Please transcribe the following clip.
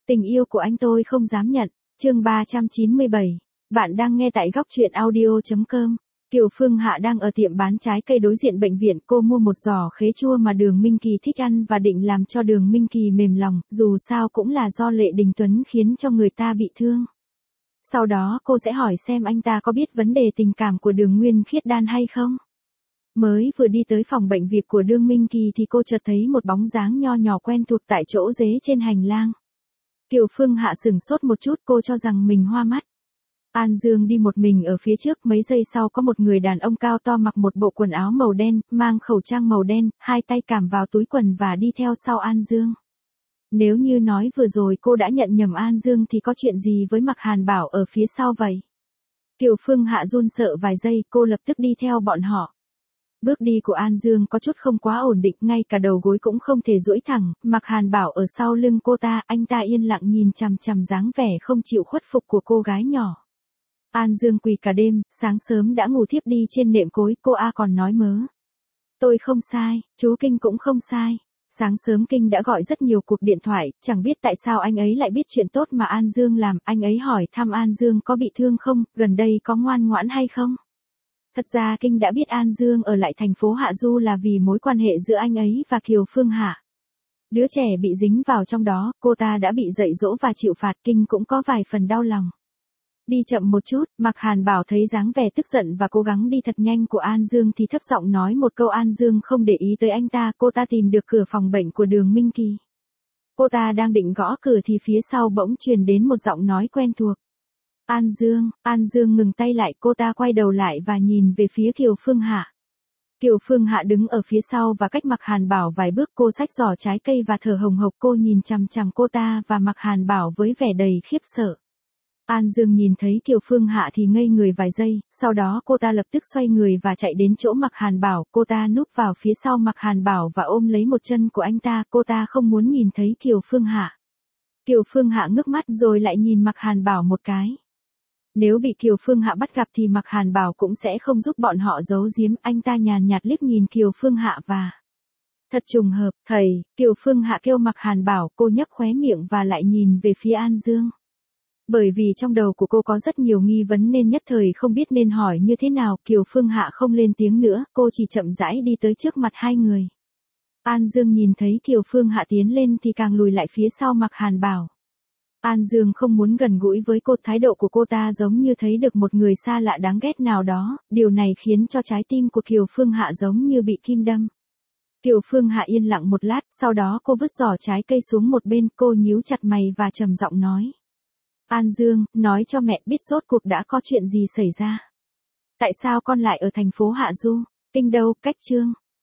Tình yêu của anh tôi không dám nhận. Chương 397. Bạn đang nghe tại góc truyện audio.com. Kiều Phương Hạ đang ở tiệm bán trái cây đối diện bệnh viện, cô mua một giỏ khế chua mà Đường Minh Kỳ thích ăn và định làm cho Đường Minh Kỳ mềm lòng, dù sao cũng là do Lệ Đình Tuấn khiến cho người ta bị thương. Sau đó cô sẽ hỏi xem anh ta có biết vấn đề tình cảm của Đường Nguyên Khiết Đan hay không. Mới vừa đi tới phòng bệnh viện của Đường Minh Kỳ thì cô chợt thấy một bóng dáng nho nhỏ quen thuộc tại chỗ rế trên hành lang. Kiều Phương Hạ sửng sốt một chút, cô cho rằng mình hoa mắt. An Dương đi một mình ở phía trước, mấy giây sau có một người đàn ông cao to mặc một bộ quần áo màu đen, mang khẩu trang màu đen, hai tay cảm vào túi quần và đi theo sau An Dương. Nếu như nói vừa rồi cô đã nhận nhầm An Dương thì có chuyện gì với Mạc Hàn Bảo ở phía sau vậy? Kiều Phương Hạ run sợ vài giây, cô lập tức đi theo bọn họ. Bước đi của An Dương có chút không quá ổn định, ngay cả đầu gối cũng không thể duỗi thẳng, Mạc Hàn Bảo ở sau lưng cô ta, anh ta yên lặng nhìn chằm chằm dáng vẻ không chịu khuất phục của cô gái nhỏ. An Dương quỳ cả đêm, sáng sớm đã ngủ thiếp đi trên nệm cối, cô còn nói mớ. Tôi không sai, chú Kinh cũng không sai. Sáng sớm Kinh đã gọi rất nhiều cuộc điện thoại, chẳng biết tại sao anh ấy lại biết chuyện tốt mà An Dương làm, anh ấy hỏi thăm An Dương có bị thương không, gần đây có ngoan ngoãn hay không. Thật ra Kinh đã biết An Dương ở lại thành phố Hạ Du là vì mối quan hệ giữa anh ấy và Kiều Phương Hạ. Đứa trẻ bị dính vào trong đó, cô ta đã bị dạy dỗ và chịu phạt, Kinh cũng có vài phần đau lòng. Đi chậm một chút, Mạc Hàn Bảo thấy dáng vẻ tức giận và cố gắng đi thật nhanh của An Dương thì thấp giọng nói một câu. An Dương không để ý tới anh ta, cô ta tìm được cửa phòng bệnh của Đường Minh Kỳ. Cô ta đang định gõ cửa thì phía sau bỗng truyền đến một giọng nói quen thuộc. An Dương ngừng tay lại, cô ta quay đầu lại và nhìn về phía Kiều Phương Hạ. Kiều Phương Hạ đứng ở phía sau và cách Mạc Hàn Bảo vài bước, cô xách giỏ trái cây và thở hồng hộc, cô nhìn chằm chằm cô ta và Mạc Hàn Bảo với vẻ đầy khiếp sợ. An Dương nhìn thấy Kiều Phương Hạ thì ngây người vài giây, sau đó cô ta lập tức xoay người và chạy đến chỗ Mạc Hàn Bảo, cô ta núp vào phía sau Mạc Hàn Bảo và ôm lấy một chân của anh ta, cô ta không muốn nhìn thấy Kiều Phương Hạ. Kiều Phương Hạ ngước mắt rồi lại nhìn Mạc Hàn Bảo một cái. Nếu bị Kiều Phương Hạ bắt gặp thì Mạc Hàn Bảo cũng sẽ không giúp bọn họ giấu giếm, anh ta nhàn nhạt liếc nhìn Kiều Phương Hạ và... Thật trùng hợp, thầy, Kiều Phương Hạ kêu Mạc Hàn Bảo, cô nhếch khóe miệng và lại nhìn về phía An Dương. Bởi vì trong đầu của cô có rất nhiều nghi vấn nên nhất thời không biết nên hỏi như thế nào, Kiều Phương Hạ không lên tiếng nữa, cô chỉ chậm rãi đi tới trước mặt hai người. An Dương nhìn thấy Kiều Phương Hạ tiến lên thì càng lùi lại phía sau Mạc Hàn Bảo. An Dương không muốn gần gũi với cô, thái độ của cô ta giống như thấy được một người xa lạ đáng ghét nào đó, điều này khiến cho trái tim của Kiều Phương Hạ giống như bị kim đâm. Kiều Phương Hạ yên lặng một lát, sau đó cô vứt giỏ trái cây xuống một bên, cô nhíu chặt mày và trầm giọng nói. An Dương, nói cho mẹ biết rốt cuộc đã có chuyện gì xảy ra. Tại sao con lại ở thành phố Hạ Du? Kinh đâu, cách Trương?